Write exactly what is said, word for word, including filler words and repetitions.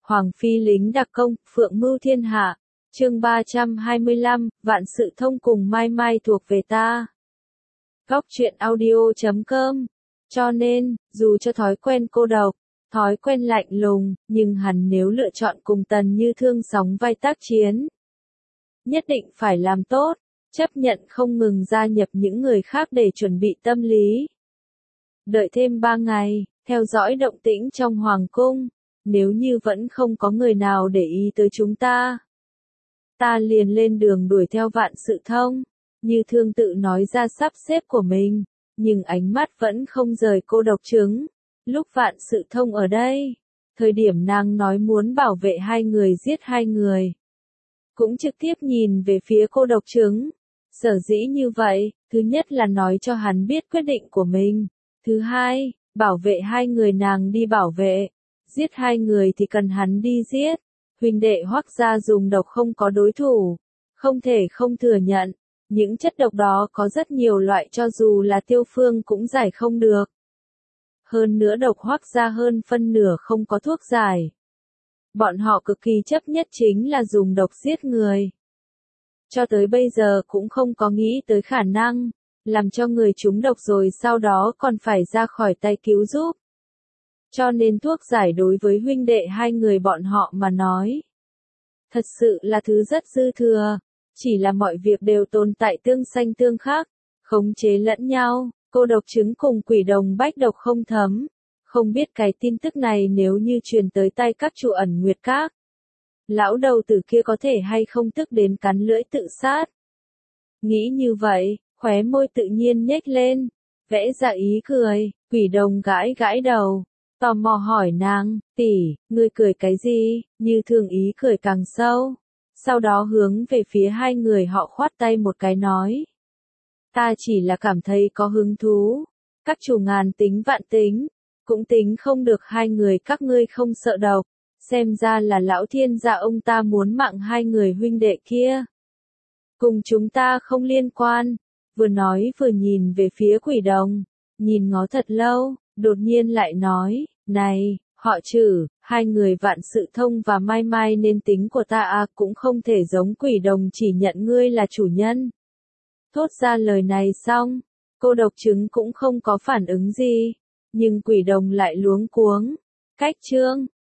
Hoàng phi lính đặc công, phượng mưu thiên hạ. Chương ba trăm hai mươi lăm, vạn sự thông cùng Mai Mai thuộc về ta. Góc truyện audio chấm com. Cho nên, dù cho thói quen cô độc, thói quen lạnh lùng, nhưng hắn nếu lựa chọn cùng Tần Như Thương sóng vai tác chiến, nhất định phải làm tốt, chấp nhận không ngừng gia nhập những người khác để chuẩn bị tâm lý. Đợi thêm ba ngày, theo dõi động tĩnh trong hoàng cung, nếu như vẫn không có người nào để ý tới chúng ta, ta liền lên đường đuổi theo Vạn Sự Thông. Như Thương tự nói ra sắp xếp của mình, nhưng ánh mắt vẫn không rời cô độc trứng. Lúc Vạn Sự Thông ở đây, thời điểm nàng nói muốn bảo vệ hai người giết hai người, cũng trực tiếp nhìn về phía cô độc trứng. Sở dĩ như vậy, thứ nhất là nói cho hắn biết quyết định của mình, thứ hai, bảo vệ hai người nàng đi bảo vệ, giết hai người thì cần hắn đi giết. Huynh đệ Hoắc gia dùng độc không có đối thủ, không thể không thừa nhận, những chất độc đó có rất nhiều loại, cho dù là Tiêu Phương cũng giải không được. Hơn nữa độc Hoắc gia hơn phân nửa không có thuốc giải. Bọn họ cực kỳ chấp nhất chính là dùng độc giết người. Cho tới bây giờ cũng không có nghĩ tới khả năng làm cho người trúng độc rồi sau đó còn phải ra khỏi tay cứu giúp. Cho nên thuốc giải đối với huynh đệ hai người bọn họ mà nói, thật sự là thứ rất dư thừa, chỉ là mọi việc đều tồn tại tương xanh tương khắc, khống chế lẫn nhau. Cô độc trứng cùng quỷ đồng bách độc không thấm, không biết cái tin tức này nếu như truyền tới tay các chủ ẩn nguyệt các, lão đầu tử kia có thể hay không tức đến cắn lưỡi tự sát. Nghĩ như vậy, khóe môi tự nhiên nhếch lên, vẽ ra ý cười. Quỷ đồng gãi gãi đầu, tò mò hỏi nàng, tỷ, ngươi cười cái gì? Như Thương ý cười càng sâu, sau đó hướng về phía hai người họ khoát tay một cái nói, ta chỉ là cảm thấy có hứng thú, các chủ ngàn tính vạn tính, cũng tính không được hai người các ngươi không sợ độc, xem ra là lão thiên gia ông ta muốn mạng hai người huynh đệ kia. Cùng chúng ta không liên quan. Vừa nói vừa nhìn về phía quỷ đồng, nhìn ngó thật lâu, đột nhiên lại nói, này, họ Trử, hai người Vạn Sự Thông và Mai Mai nên tính của ta à, cũng không thể giống quỷ đồng chỉ nhận ngươi là chủ nhân. Thốt ra lời này xong, cô độc trứng cũng không có phản ứng gì, nhưng quỷ đồng lại luống cuống. Cách chương,